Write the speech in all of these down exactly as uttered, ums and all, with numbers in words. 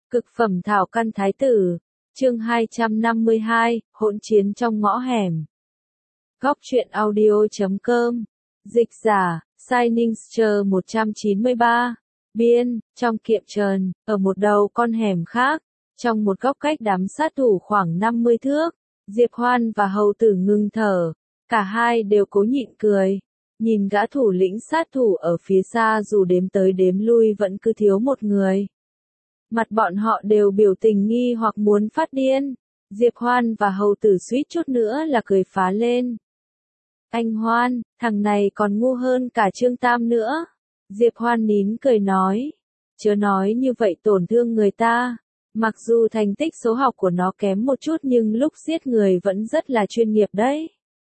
Cực phẩm thảo căn thái tử, chương hai trăm năm mươi hai, hỗn chiến trong ngõ hẻm. Góc truyện audio chấm com, dịch giả, Siningster một trăm chín mươi ba, biên, trong kiệm trần, ở một đầu con hẻm khác, trong một góc cách đám sát thủ khoảng năm mươi thước, Diệp Hoan và hầu tử ngưng thở, cả hai đều cố nhịn cười, nhìn gã thủ lĩnh sát thủ ở phía xa dù đếm tới đếm lui vẫn cứ thiếu một người. Mặt bọn họ đều biểu tình nghi hoặc muốn phát điên. Diệp Hoan và hầu tử suýt chút nữa là cười phá lên. Anh Hoan, thằng này còn ngu hơn cả Trương Tam nữa. Diệp Hoan nín cười nói. Chớ nói như vậy tổn thương người ta. Mặc dù thành tích số học của nó kém một chút nhưng lúc giết người vẫn rất là chuyên nghiệp đấy.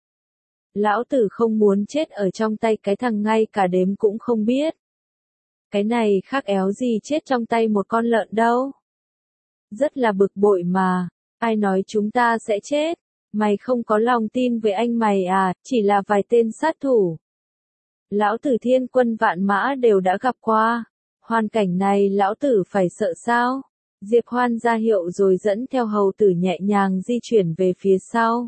Lão tử không muốn chết ở trong tay cái thằng ngay cả đếm cũng không biết. Cái này khác éo gì chết trong tay một con lợn đâu. Rất là bực bội mà, ai nói chúng ta sẽ chết, mày không có lòng tin với anh mày à, chỉ là vài tên sát thủ. Lão tử thiên quân vạn mã đều đã gặp qua, hoàn cảnh này lão tử phải sợ sao? Diệp Hoan ra hiệu rồi dẫn theo hầu tử nhẹ nhàng di chuyển về phía sau.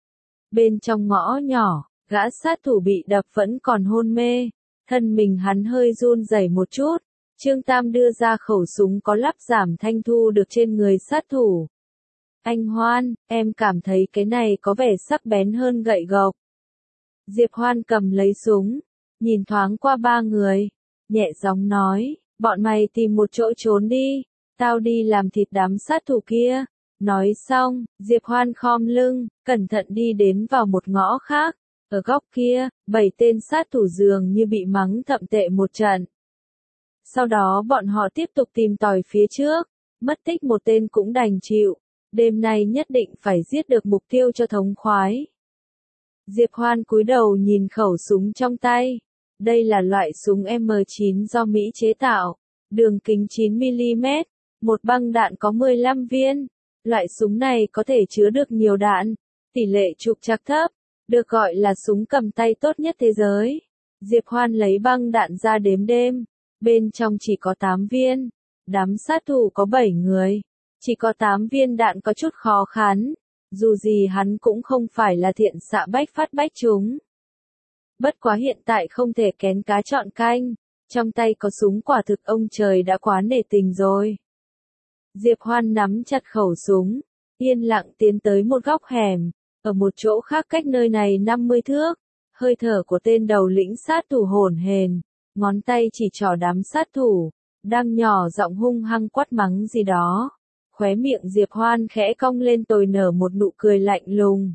Bên trong ngõ nhỏ, gã sát thủ bị đập vẫn còn hôn mê. Thân mình hắn hơi run rẩy một chút, Trương Tam đưa ra khẩu súng có lắp giảm thanh thu được trên người sát thủ. Anh Hoan, em cảm thấy cái này có vẻ sắc bén hơn gậy gộc. Diệp Hoan cầm lấy súng, nhìn thoáng qua ba người, nhẹ giọng nói, bọn mày tìm một chỗ trốn đi, tao đi làm thịt đám sát thủ kia. Nói xong, Diệp Hoan khom lưng, cẩn thận đi đến vào một ngõ khác. Ở góc kia, bảy tên sát thủ dường như bị mắng thậm tệ một trận. Sau đó bọn họ tiếp tục tìm tòi phía trước, mất tích một tên cũng đành chịu, đêm nay nhất định phải giết được mục tiêu cho thống khoái. Diệp Hoan cúi đầu nhìn khẩu súng trong tay, đây là loại súng M chín do Mỹ chế tạo, đường kính chín mi li mét, một băng đạn có mười lăm viên, loại súng này có thể chứa được nhiều đạn, tỷ lệ trục trặc thấp. Được gọi là súng cầm tay tốt nhất thế giới. Diệp Hoan lấy băng đạn ra đếm đêm. Bên trong chỉ có tám viên. Đám sát thủ có bảy người. Chỉ có tám viên đạn có chút khó khăn. Dù gì hắn cũng không phải là thiện xạ bách phát bách chúng. Bất quá hiện tại không thể kén cá chọn canh. Trong tay có súng quả thực ông trời đã quá nể tình rồi. Diệp Hoan nắm chặt khẩu súng. Yên lặng tiến tới một góc hẻm. Ở một chỗ khác cách nơi này năm mươi thước, hơi thở của tên đầu lĩnh sát thủ hổn hển, ngón tay chỉ trỏ đám sát thủ, đang nhỏ giọng hung hăng quát mắng gì đó. Khóe miệng Diệp Hoan khẽ cong lên tồi nở một nụ cười lạnh lùng.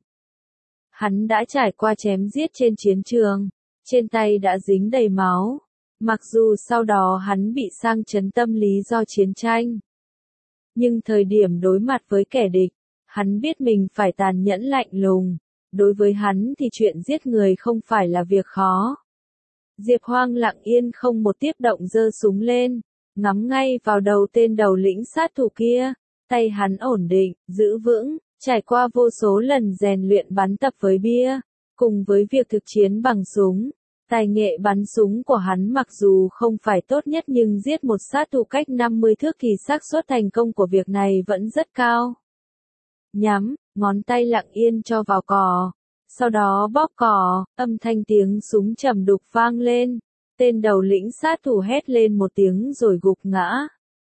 Hắn đã trải qua chém giết trên chiến trường, trên tay đã dính đầy máu, mặc dù sau đó hắn bị sang chấn tâm lý do chiến tranh. Nhưng thời điểm đối mặt với kẻ địch, hắn biết mình phải tàn nhẫn lạnh lùng, đối với hắn thì chuyện giết người không phải là việc khó. Diệp Hoan lặng yên không một tiếp động giơ súng lên, ngắm ngay vào đầu tên đầu lĩnh sát thủ kia, tay hắn ổn định, giữ vững, trải qua vô số lần rèn luyện bắn tập với bia, cùng với việc thực chiến bằng súng. Tài nghệ bắn súng của hắn mặc dù không phải tốt nhất nhưng giết một sát thủ cách năm mươi thước thì xác suất thành công của việc này vẫn rất cao. Nhắm, ngón tay lặng yên cho vào cò, sau đó bóp cò, âm thanh tiếng súng trầm đục vang lên, tên đầu lĩnh sát thủ hét lên một tiếng rồi gục ngã.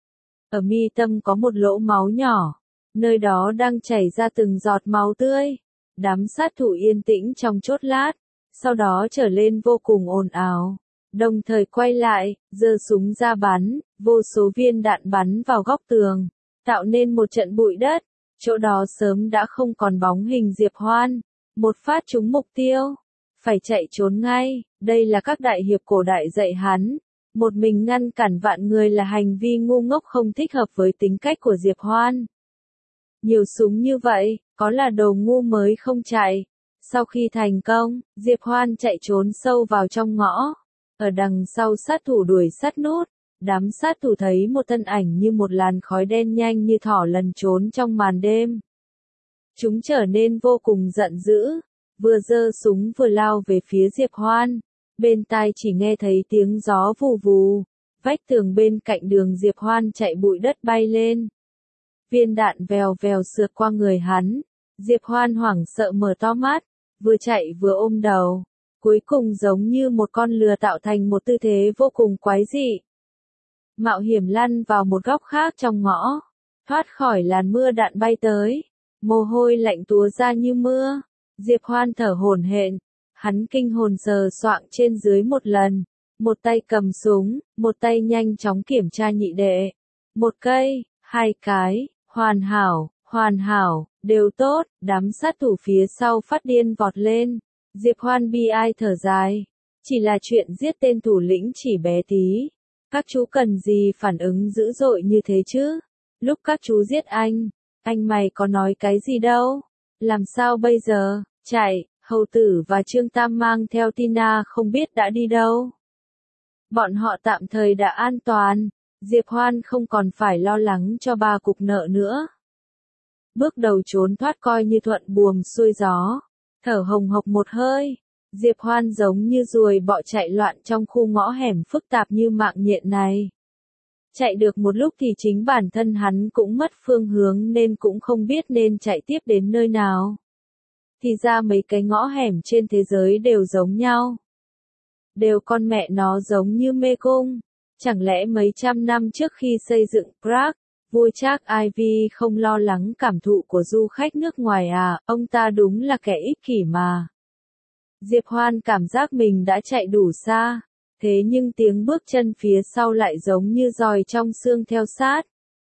Ở mi tâm có một lỗ máu nhỏ, nơi đó đang chảy ra từng giọt máu tươi. Đám sát thủ yên tĩnh trong chốc lát, sau đó trở lên vô cùng ồn ào, đồng thời quay lại, giơ súng ra bắn, vô số viên đạn bắn vào góc tường, tạo nên một trận bụi đất. Chỗ đó sớm đã không còn bóng hình Diệp Hoan, một phát trúng mục tiêu, phải chạy trốn ngay, đây là các đại hiệp cổ đại dạy hắn, một mình ngăn cản vạn người là hành vi ngu ngốc không thích hợp với tính cách của Diệp Hoan. Nhiều súng như vậy, có là đồ ngu mới không chạy. Sau khi thành công, Diệp Hoan chạy trốn sâu vào trong ngõ, ở đằng sau sát thủ đuổi sát nút. Đám sát thủ thấy một thân ảnh như một làn khói đen nhanh như thỏ lần trốn trong màn đêm. Chúng trở nên vô cùng giận dữ, vừa giơ súng vừa lao về phía Diệp Hoan. Bên tai chỉ nghe thấy tiếng gió vù vù, vách tường bên cạnh đường Diệp Hoan chạy bụi đất bay lên, viên đạn vèo vèo sượt qua người hắn. Diệp Hoan hoảng sợ mở to mắt, vừa chạy vừa ôm đầu, cuối cùng giống như một con lừa tạo thành một tư thế vô cùng quái dị. Mạo hiểm lăn vào một góc khác trong ngõ, thoát khỏi làn mưa đạn bay tới, mồ hôi lạnh túa ra như mưa. Diệp Hoan thở hổn hển, hắn kinh hồn sờ soạng trên dưới một lần, một tay cầm súng, một tay nhanh chóng kiểm tra nhị đệ. Một cây, hai cái, hoàn hảo, hoàn hảo, đều tốt, đám sát thủ phía sau phát điên vọt lên. Diệp Hoan bi ai thở dài, chỉ là chuyện giết tên thủ lĩnh chỉ bé tí. Các chú cần gì phản ứng dữ dội như thế chứ? Lúc các chú giết anh, anh mày có nói cái gì đâu? Làm sao bây giờ? Chạy, Hầu Tử và Trương Tam mang theo Tina không biết đã đi đâu. Bọn họ tạm thời đã an toàn, Diệp Hoan không còn phải lo lắng cho ba cục nợ nữa. Bước đầu trốn thoát coi như thuận buồm xuôi gió, thở hồng hộc một hơi. Diệp Hoan giống như ruồi bọ chạy loạn trong khu ngõ hẻm phức tạp như mạng nhện này. Chạy được một lúc thì chính bản thân hắn cũng mất phương hướng nên cũng không biết nên chạy tiếp đến nơi nào. Thì ra mấy cái ngõ hẻm trên thế giới đều giống nhau. Đều con mẹ nó giống như mê cung. Chẳng lẽ mấy trăm năm trước khi xây dựng Prague, vua Charles Ivy không lo lắng cảm thụ của du khách nước ngoài à, ông ta đúng là kẻ ích kỷ mà. Diệp Hoan cảm giác mình đã chạy đủ xa, thế nhưng tiếng bước chân phía sau lại giống như giòi trong xương theo sát.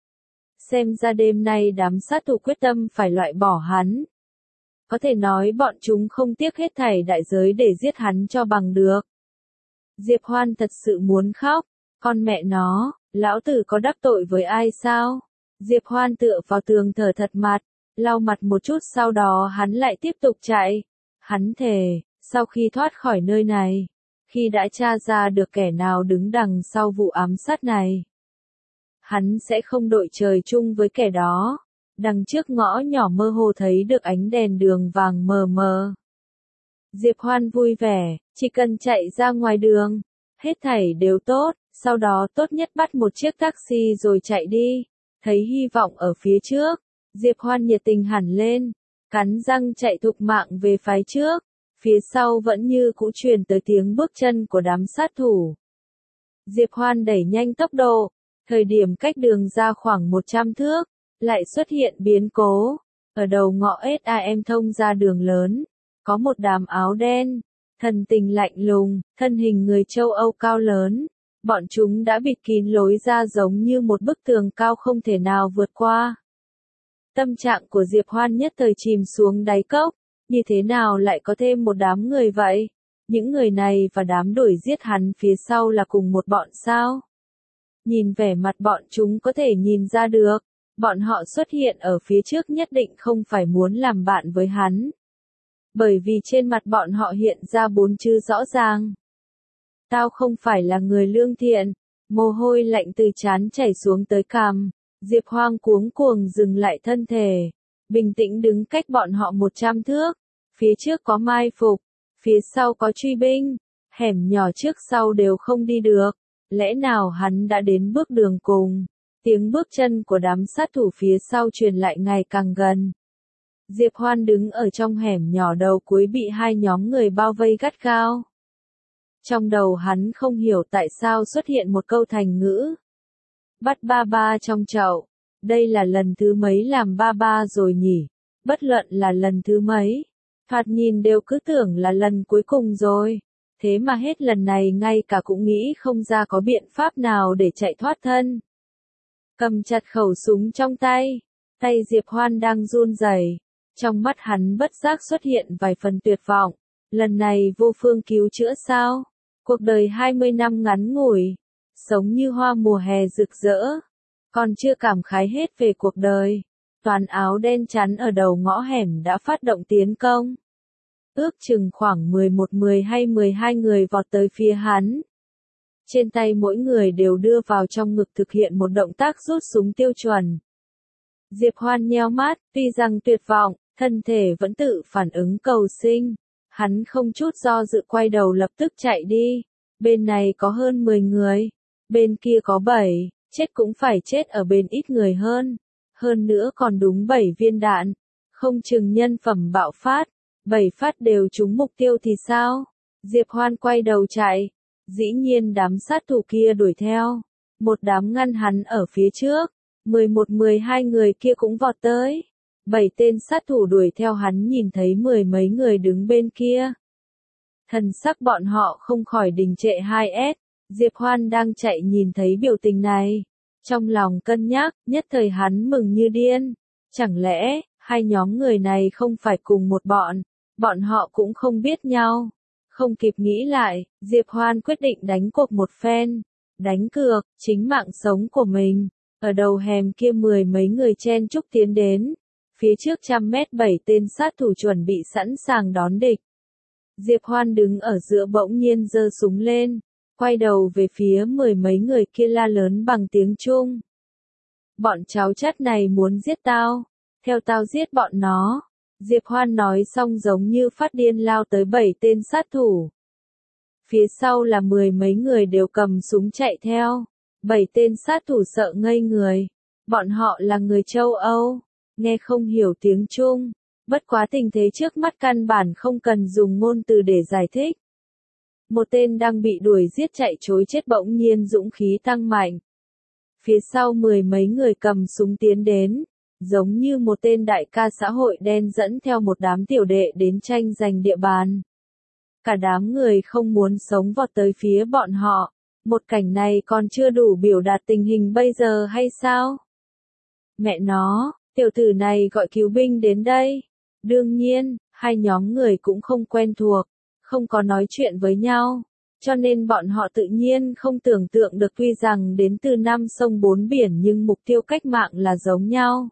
Xem ra đêm nay đám sát thủ quyết tâm phải loại bỏ hắn. Có thể nói bọn chúng không tiếc hết thảy đại giới để giết hắn cho bằng được. Diệp Hoan thật sự muốn khóc, con mẹ nó, lão tử có đắc tội với ai sao? Diệp Hoan tựa vào tường thở thật mặt, lau mặt một chút sau đó hắn lại tiếp tục chạy. Hắn thề, sau khi thoát khỏi nơi này, khi đã tra ra được kẻ nào đứng đằng sau vụ ám sát này, hắn sẽ không đội trời chung với kẻ đó. Đằng trước ngõ nhỏ mơ hồ thấy được ánh đèn đường vàng mờ mờ. Diệp Hoan vui vẻ, chỉ cần chạy ra ngoài đường, hết thảy đều tốt, sau đó tốt nhất bắt một chiếc taxi rồi chạy đi. Thấy hy vọng ở phía trước, Diệp Hoan nhiệt tình hẳn lên, cắn răng chạy thục mạng về phía trước, phía sau vẫn như cũ truyền tới tiếng bước chân của đám sát thủ. Diệp Hoan đẩy nhanh tốc độ, thời điểm cách đường ra khoảng một trăm thước, lại xuất hiện biến cố. Ở đầu ngõ ét a em thông ra đường lớn, có một đám áo đen, thần tình lạnh lùng, thân hình người châu Âu cao lớn. Bọn chúng đã bịt kín lối ra giống như một bức tường cao không thể nào vượt qua. Tâm trạng của Diệp Hoan nhất thời chìm xuống đáy cốc, như thế nào lại có thêm một đám người vậy? Những người này và đám đuổi giết hắn phía sau là cùng một bọn sao? Nhìn vẻ mặt bọn chúng có thể nhìn ra được, bọn họ xuất hiện ở phía trước nhất định không phải muốn làm bạn với hắn. Bởi vì trên mặt bọn họ hiện ra bốn chữ rõ ràng. Tao không phải là người lương thiện, mồ hôi lạnh từ trán chảy xuống tới cằm. Diệp Hoan cuống cuồng dừng lại thân thể, bình tĩnh đứng cách bọn họ một trăm thước. Phía trước có mai phục, phía sau có truy binh, hẻm nhỏ trước sau đều không đi được. Lẽ nào hắn đã đến bước đường cùng? Tiếng bước chân của đám sát thủ phía sau truyền lại ngày càng gần. Diệp Hoan đứng ở trong hẻm nhỏ đầu cuối bị hai nhóm người bao vây gắt gao. Trong đầu hắn không hiểu tại sao xuất hiện một câu thành ngữ. Bắt ba ba trong chậu. Đây là lần thứ mấy làm ba ba rồi nhỉ? Bất luận là lần thứ mấy. Thoạt nhìn đều cứ tưởng là lần cuối cùng rồi. Thế mà hết lần này ngay cả cũng nghĩ không ra có biện pháp nào để chạy thoát thân. Cầm chặt khẩu súng trong tay. Tay Diệp Hoan đang run rẩy. Trong mắt hắn bất giác xuất hiện vài phần tuyệt vọng. Lần này vô phương cứu chữa sao? Cuộc đời hai mươi năm ngắn ngủi, sống như hoa mùa hè rực rỡ, còn chưa cảm khái hết về cuộc đời. Toàn áo đen chắn ở đầu ngõ hẻm đã phát động tiến công. Ước chừng khoảng mười một mười hay mười hai người vọt tới phía hắn. Trên tay mỗi người đều đưa vào trong ngực thực hiện một động tác rút súng tiêu chuẩn. Diệp Hoan nheo mắt, tuy rằng tuyệt vọng, thân thể vẫn tự phản ứng cầu sinh. Hắn không chút do dự quay đầu lập tức chạy đi. Bên này có hơn mười người. Bên kia có bảy. Chết cũng phải chết ở bên ít người hơn. Hơn nữa còn đúng bảy viên đạn, không chừng nhân phẩm bạo phát, bảy phát đều trúng mục tiêu thì sao? Diệp Hoan quay đầu chạy, dĩ nhiên đám sát thủ kia đuổi theo, một đám ngăn hắn ở phía trước, mười một mười hai người kia cũng vọt tới. Bảy tên sát thủ đuổi theo hắn nhìn thấy mười mấy người đứng bên kia. Thần sắc bọn họ không khỏi đình trệ hai s, Diệp Hoan đang chạy nhìn thấy biểu tình này. Trong lòng cân nhắc, nhất thời hắn mừng như điên. Chẳng lẽ, hai nhóm người này không phải cùng một bọn, bọn họ cũng không biết nhau. Không kịp nghĩ lại, Diệp Hoan quyết định đánh cuộc một phen. Đánh cược, chính mạng sống của mình. Ở đầu hẻm kia mười mấy người chen chúc tiến đến. Phía trước trăm mét bảy tên sát thủ chuẩn bị sẵn sàng đón địch. Diệp Hoan đứng ở giữa bỗng nhiên giơ súng lên, quay đầu về phía mười mấy người kia la lớn bằng tiếng Trung. Bọn cháu chắt này muốn giết tao, theo tao giết bọn nó. Diệp Hoan nói xong giống như phát điên lao tới bảy tên sát thủ. Phía sau là mười mấy người đều cầm súng chạy theo. Bảy tên sát thủ sợ ngây người. Bọn họ là người châu Âu, nghe không hiểu tiếng Trung. Bất quá tình thế trước mắt căn bản không cần dùng ngôn từ để giải thích. Một tên đang bị đuổi giết chạy trối chết bỗng nhiên dũng khí tăng mạnh. Phía sau mười mấy người cầm súng tiến đến, giống như một tên đại ca xã hội đen dẫn theo một đám tiểu đệ đến tranh giành địa bàn. Cả đám người không muốn sống vọt tới phía bọn họ. Một cảnh này còn chưa đủ biểu đạt tình hình bây giờ hay sao? Mẹ nó, tiểu tử này gọi cứu binh đến đây. Đương nhiên, hai nhóm người cũng không quen thuộc, không có nói chuyện với nhau, cho nên bọn họ tự nhiên không tưởng tượng được tuy rằng đến từ năm sông bốn biển nhưng mục tiêu cách mạng là giống nhau.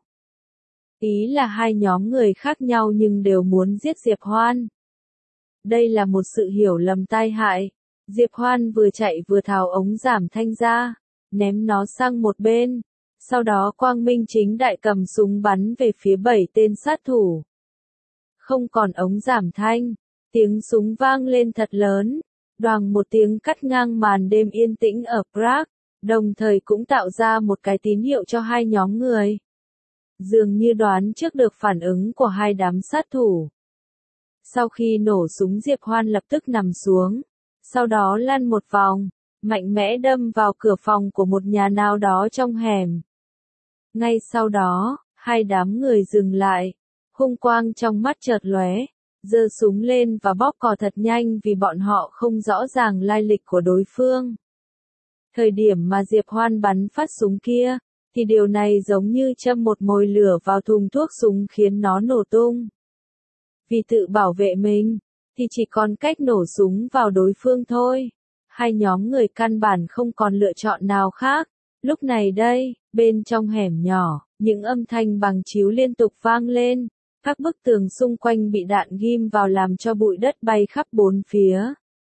Ý là hai nhóm người khác nhau nhưng đều muốn giết Diệp Hoan. Đây là một sự hiểu lầm tai hại. Diệp Hoan vừa chạy vừa tháo ống giảm thanh ra, ném nó sang một bên, sau đó quang minh chính đại cầm súng bắn về phía bảy tên sát thủ. Không còn ống giảm thanh, tiếng súng vang lên thật lớn, đoàng một tiếng cắt ngang màn đêm yên tĩnh ở Prague, đồng thời cũng tạo ra một cái tín hiệu cho hai nhóm người. Dường như đoán trước được phản ứng của hai đám sát thủ. Sau khi nổ súng Diệp Hoan lập tức nằm xuống, sau đó lăn một vòng, mạnh mẽ đâm vào cửa phòng của một nhà nào đó trong hẻm. Ngay sau đó, hai đám người dừng lại. Hung quang trong mắt chợt lóe, giơ súng lên và bóp cò thật nhanh vì bọn họ không rõ ràng lai lịch của đối phương. Thời điểm mà Diệp Hoan bắn phát súng kia, thì điều này giống như châm một mồi lửa vào thùng thuốc súng khiến nó nổ tung. Vì tự bảo vệ mình, thì chỉ còn cách nổ súng vào đối phương thôi. Hai nhóm người căn bản không còn lựa chọn nào khác. Lúc này đây, bên trong hẻm nhỏ, những âm thanh bằng chiếu liên tục vang lên. Các bức tường xung quanh bị đạn ghim vào làm cho bụi đất bay khắp bốn phía.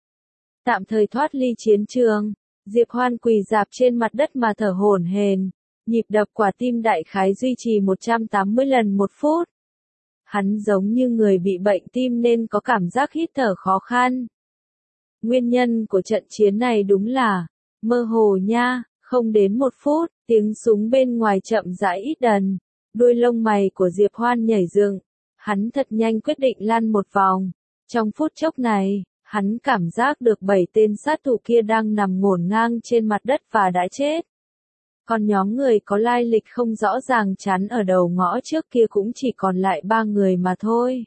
Tạm thời thoát ly chiến trường, Diệp Hoan quỳ rạp trên mặt đất mà thở hổn hển, nhịp đập quả tim đại khái duy trì một trăm tám mươi lần một phút. Hắn giống như người bị bệnh tim nên có cảm giác hít thở khó khăn. Nguyên nhân của trận chiến này đúng là mơ hồ nha, không đến một phút, tiếng súng bên ngoài chậm rãi ít dần. Đuôi lông mày của Diệp Hoan nhảy dựng. Hắn thật nhanh quyết định lăn một vòng. Trong phút chốc này, hắn cảm giác được bảy tên sát thủ kia đang nằm ngổn ngang trên mặt đất và đã chết. Còn nhóm người có lai lịch không rõ ràng chắn ở đầu ngõ trước kia cũng chỉ còn lại ba người mà thôi.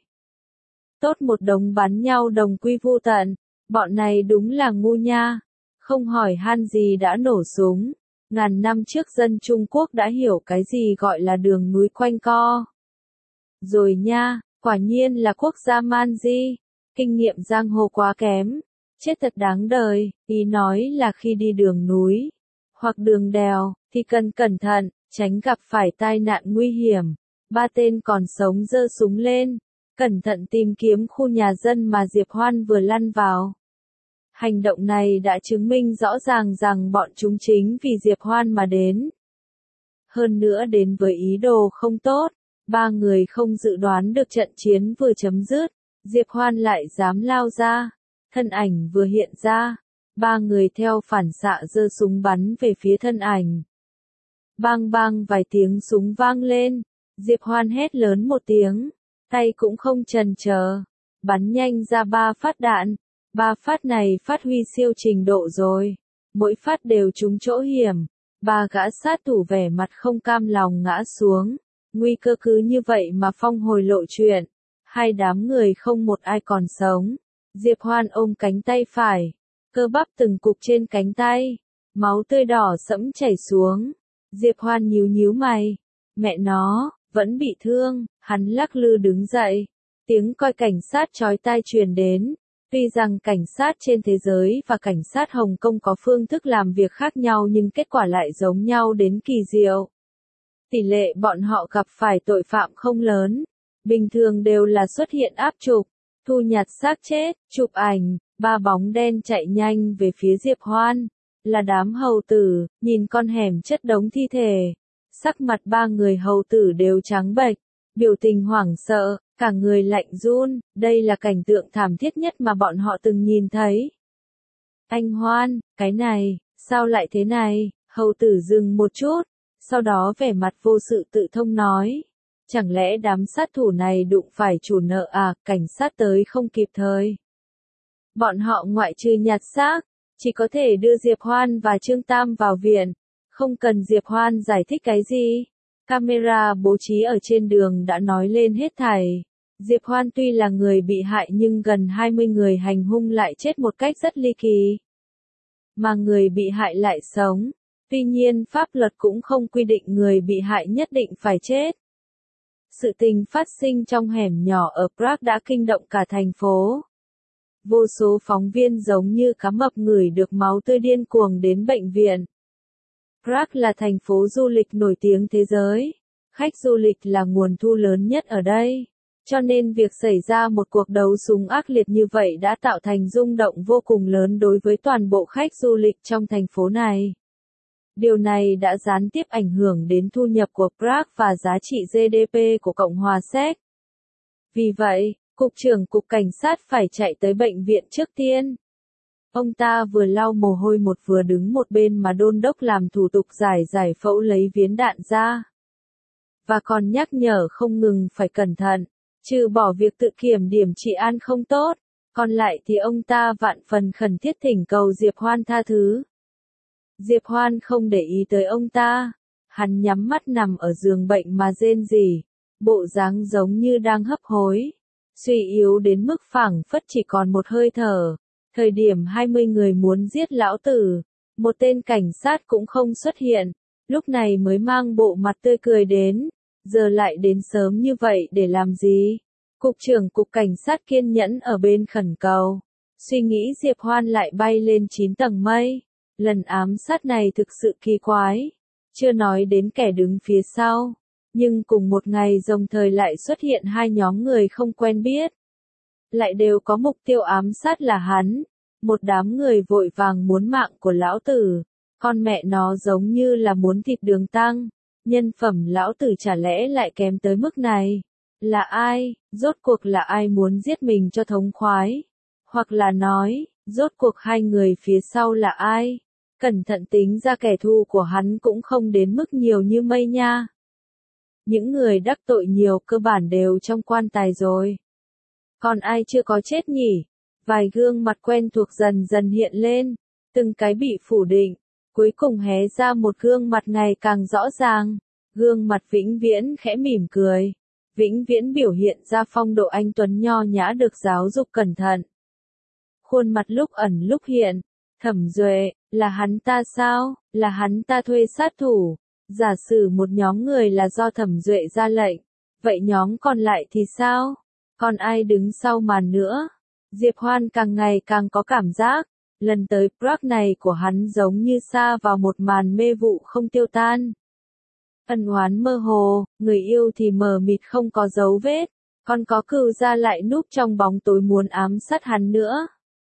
Tốt một đống bắn nhau đồng quy vu tận, bọn này đúng là ngu nha. Không hỏi han gì đã nổ súng. Ngàn năm trước dân Trung Quốc đã hiểu cái gì gọi là đường núi quanh co. Rồi nha, quả nhiên là quốc gia man di, kinh nghiệm giang hồ quá kém, chết thật đáng đời. Ý nói là khi đi đường núi, hoặc đường đèo, thì cần cẩn thận, tránh gặp phải tai nạn nguy hiểm. Ba tên còn sống giơ súng lên, cẩn thận tìm kiếm khu nhà dân mà Diệp Hoan vừa lăn vào. Hành động này đã chứng minh rõ ràng rằng bọn chúng chính vì Diệp Hoan mà đến. Hơn nữa đến với ý đồ không tốt, ba người không dự đoán được trận chiến vừa chấm dứt, Diệp Hoan lại dám lao ra, thân ảnh vừa hiện ra, ba người theo phản xạ giơ súng bắn về phía thân ảnh. Bang bang vài tiếng súng vang lên. Diệp Hoan hét lớn một tiếng, tay cũng không chần chờ, bắn nhanh ra ba phát đạn. Ba phát này phát huy siêu trình độ rồi, mỗi phát đều trúng chỗ hiểm. Ba gã sát thủ vẻ mặt không cam lòng ngã xuống, nguy cơ cứ như vậy mà phong hồi lộ chuyện. Hai đám người không một ai còn sống. Diệp Hoan ôm cánh tay phải, cơ bắp từng cục trên cánh tay, máu tươi đỏ sẫm chảy xuống. Diệp Hoan nhíu nhíu mày, mẹ nó, vẫn bị thương. Hắn lắc lư đứng dậy, tiếng còi cảnh sát chói tai truyền đến. Tuy rằng cảnh sát trên thế giới và cảnh sát Hồng Kông có phương thức làm việc khác nhau nhưng kết quả lại giống nhau đến kỳ diệu. Tỷ lệ bọn họ gặp phải tội phạm không lớn, bình thường đều là xuất hiện áp trục, thu nhặt xác chết, chụp ảnh. Ba bóng đen chạy nhanh về phía Diệp Hoan, là đám hầu tử, nhìn con hẻm chất đống thi thể. Sắc mặt ba người hầu tử đều trắng bệch, biểu tình hoảng sợ, cả người lạnh run. Đây là cảnh tượng thảm thiết nhất mà bọn họ từng nhìn thấy. Anh Hoan, cái này, sao lại thế này? Hầu tử dừng một chút, sau đó vẻ mặt vô sự tự thông nói. Chẳng lẽ đám sát thủ này đụng phải chủ nợ à? Cảnh sát tới không kịp thời. Bọn họ ngoại trừ nhặt xác, chỉ có thể đưa Diệp Hoan và Trương Tam vào viện. Không cần Diệp Hoan giải thích cái gì. Camera bố trí ở trên đường đã nói lên hết thảy. Diệp Hoan tuy là người bị hại nhưng gần hai mươi người hành hung lại chết một cách rất ly kỳ. Mà người bị hại lại sống. Tuy nhiên pháp luật cũng không quy định người bị hại nhất định phải chết. Sự tình phát sinh trong hẻm nhỏ ở Prague đã kinh động cả thành phố. Vô số phóng viên giống như cá mập ngửi được máu tươi điên cuồng đến bệnh viện. Prague là thành phố du lịch nổi tiếng thế giới. Khách du lịch là nguồn thu lớn nhất ở đây. Cho nên việc xảy ra một cuộc đấu súng ác liệt như vậy đã tạo thành rung động vô cùng lớn đối với toàn bộ khách du lịch trong thành phố này. Điều này đã gián tiếp ảnh hưởng đến thu nhập của Prague và giá trị giê đê pê của Cộng hòa Séc. Vì vậy, Cục trưởng Cục Cảnh sát phải chạy tới bệnh viện trước tiên. Ông ta vừa lau mồ hôi một vừa đứng một bên mà đôn đốc làm thủ tục giải giải phẫu lấy viến đạn ra. Và còn nhắc nhở không ngừng phải cẩn thận, trừ bỏ việc tự kiểm điểm trị an không tốt, còn lại thì ông ta vạn phần khẩn thiết thỉnh cầu Diệp Hoan tha thứ. Diệp Hoan không để ý tới ông ta, hắn nhắm mắt nằm ở giường bệnh mà rên rỉ, bộ dáng giống như đang hấp hối, suy yếu đến mức phảng phất chỉ còn một hơi thở. Thời điểm hai mươi người muốn giết lão tử, một tên cảnh sát cũng không xuất hiện, lúc này mới mang bộ mặt tươi cười đến, giờ lại đến sớm như vậy để làm gì? Cục trưởng Cục Cảnh sát kiên nhẫn ở bên khẩn cầu, suy nghĩ Diệp Hoan lại bay lên chín tầng mây, lần ám sát này thực sự kỳ quái, chưa nói đến kẻ đứng phía sau, nhưng cùng một ngày đồng thời lại xuất hiện hai nhóm người không quen biết. Lại đều có mục tiêu ám sát là hắn, một đám người vội vàng muốn mạng của lão tử, con mẹ nó giống như là muốn thịt đường tăng, nhân phẩm lão tử chả lẽ lại kém tới mức này, là ai, rốt cuộc là ai muốn giết mình cho thống khoái, hoặc là nói, rốt cuộc hai người phía sau là ai, cẩn thận tính ra kẻ thù của hắn cũng không đến mức nhiều như mây nha. Những người đắc tội nhiều cơ bản đều trong quan tài rồi. Còn ai chưa có chết nhỉ? Vài gương mặt quen thuộc dần dần hiện lên, từng cái bị phủ định, cuối cùng hé ra một gương mặt ngày càng rõ ràng, gương mặt Vĩnh Viễn khẽ mỉm cười. Vĩnh Viễn biểu hiện ra phong độ anh tuấn nho nhã được giáo dục cẩn thận. Khuôn mặt lúc ẩn lúc hiện, Thẩm Duệ, là hắn ta sao, là hắn ta thuê sát thủ, giả sử một nhóm người là do Thẩm Duệ ra lệnh, vậy nhóm còn lại thì sao? Còn ai đứng sau màn nữa? Diệp Hoan càng ngày càng có cảm giác, lần tới Prague này của hắn giống như sa vào một màn mê vụ không tiêu tan. Ân oán mơ hồ, người yêu thì mờ mịt không có dấu vết, còn có cừu gia lại núp trong bóng tối muốn ám sát hắn nữa.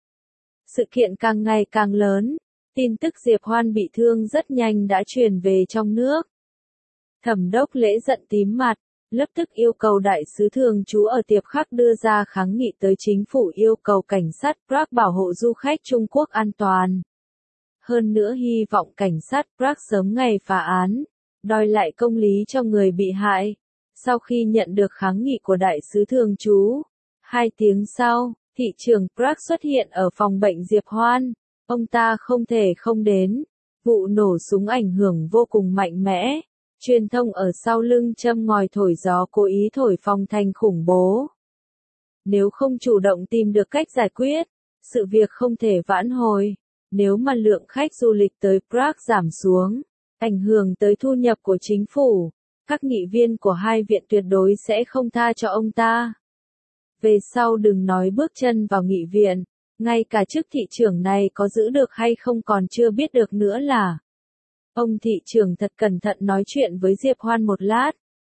Sự kiện càng ngày càng lớn, tin tức Diệp Hoan bị thương rất nhanh đã truyền về trong nước. Thẩm đốc Lễ giận tím mặt, lập tức yêu cầu đại sứ thường trú ở Tiệp Khắc đưa ra kháng nghị tới chính phủ yêu cầu cảnh sát Prague bảo hộ du khách Trung Quốc an toàn. Hơn nữa hy vọng cảnh sát Prague sớm ngày phá án, đòi lại công lý cho người bị hại. Sau khi nhận được kháng nghị của đại sứ thường trú, hai tiếng sau, thị trưởng Prague xuất hiện ở phòng bệnh Diệp Hoan. Ông ta không thể không đến. Vụ nổ súng ảnh hưởng vô cùng mạnh mẽ. Truyền thông ở sau lưng châm ngòi thổi gió cố ý thổi phồng thành khủng bố. Nếu không chủ động tìm được cách giải quyết, sự việc không thể vãn hồi. Nếu mà lượng khách du lịch tới Prague giảm xuống, ảnh hưởng tới thu nhập của chính phủ, các nghị viên của hai viện tuyệt đối sẽ không tha cho ông ta. Về sau đừng nói bước chân vào nghị viện, ngay cả chức thị trưởng này có giữ được hay không còn chưa biết được nữa là. Ông thị trưởng thật cẩn thận nói chuyện với Diệp Hoan một lát.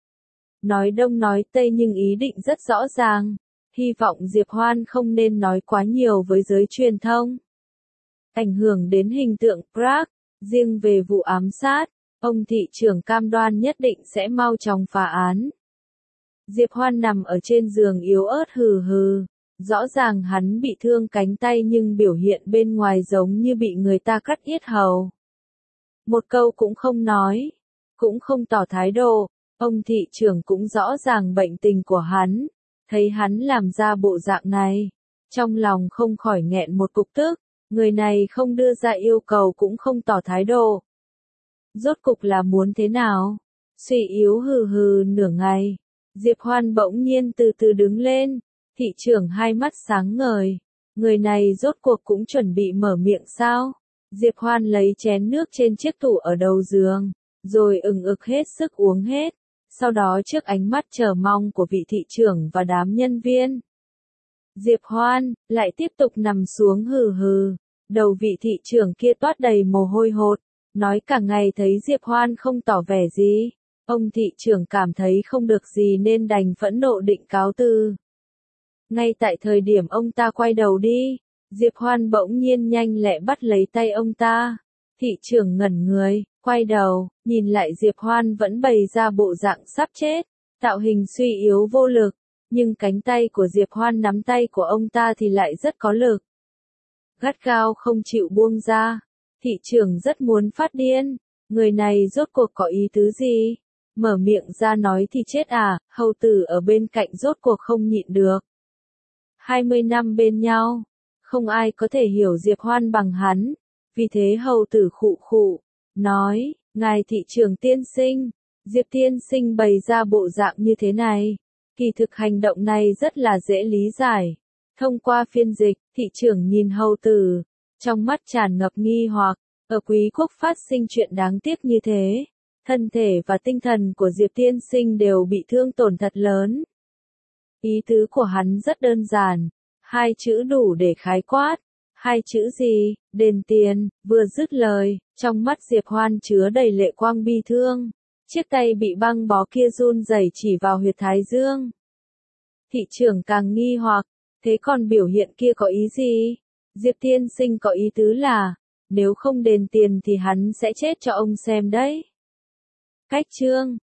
Nói đông nói tây nhưng ý định rất rõ ràng. Hy vọng Diệp Hoan không nên nói quá nhiều với giới truyền thông. Ảnh hưởng đến hình tượng Prague, riêng về vụ ám sát, ông thị trưởng cam đoan nhất định sẽ mau chóng phá án. Diệp Hoan nằm ở trên giường yếu ớt hừ hừ. Rõ ràng hắn bị thương cánh tay nhưng biểu hiện bên ngoài giống như bị người ta cắt yết hầu. Một câu cũng không nói, cũng không tỏ thái độ. Ông thị trưởng cũng rõ ràng bệnh tình của hắn. Thấy hắn làm ra bộ dạng này, trong lòng không khỏi nghẹn một cục tức. Người này không đưa ra yêu cầu cũng không tỏ thái độ. Rốt cục là muốn thế nào? Suy yếu hừ hừ nửa ngày. Diệp Hoan bỗng nhiên từ từ đứng lên. Thị trưởng hai mắt sáng ngời. Người này rốt cuộc cũng chuẩn bị mở miệng sao? Diệp Hoan lấy chén nước trên chiếc tủ ở đầu giường, rồi ừng ực hết sức uống hết. Sau đó trước ánh mắt chờ mong của vị thị trưởng và đám nhân viên, Diệp Hoan lại tiếp tục nằm xuống hừ hừ. Đầu vị thị trưởng kia toát đầy mồ hôi hột, nói cả ngày thấy Diệp Hoan không tỏ vẻ gì. Ông thị trưởng cảm thấy không được gì nên đành phẫn nộ định cáo từ. Ngay tại thời điểm ông ta quay đầu đi, Diệp Hoan bỗng nhiên nhanh lẹ bắt lấy tay ông ta. Thị trưởng ngẩn người, quay đầu, nhìn lại Diệp Hoan vẫn bày ra bộ dạng sắp chết, tạo hình suy yếu vô lực, nhưng cánh tay của Diệp Hoan nắm tay của ông ta thì lại rất có lực. Gắt gao không chịu buông ra. Thị trưởng rất muốn phát điên, người này rốt cuộc có ý tứ gì? Mở miệng ra nói thì chết à? Hầu tử ở bên cạnh rốt cuộc không nhịn được. hai mươi năm bên nhau, không ai có thể hiểu Diệp Hoan bằng hắn, vì thế hầu tử khụ khụ, nói, ngài thị trưởng tiên sinh, Diệp tiên sinh bày ra bộ dạng như thế này, kỳ thực hành động này rất là dễ lý giải. Thông qua phiên dịch, thị trưởng nhìn hầu tử, trong mắt tràn ngập nghi hoặc, ở quý quốc phát sinh chuyện đáng tiếc như thế, thân thể và tinh thần của Diệp tiên sinh đều bị thương tổn thật lớn. Ý tứ của hắn rất đơn giản, hai chữ đủ để khái quát. Hai chữ gì? Đền tiền. Vừa dứt lời, trong mắt Diệp Hoan chứa đầy lệ quang bi thương. Chiếc tay bị băng bó kia run rẩy chỉ vào huyệt thái dương. Thị trưởng càng nghi hoặc, thế còn biểu hiện kia có ý gì? Diệp tiên sinh có ý tứ là, nếu không đền tiền thì hắn sẽ chết cho ông xem đấy. Cách chương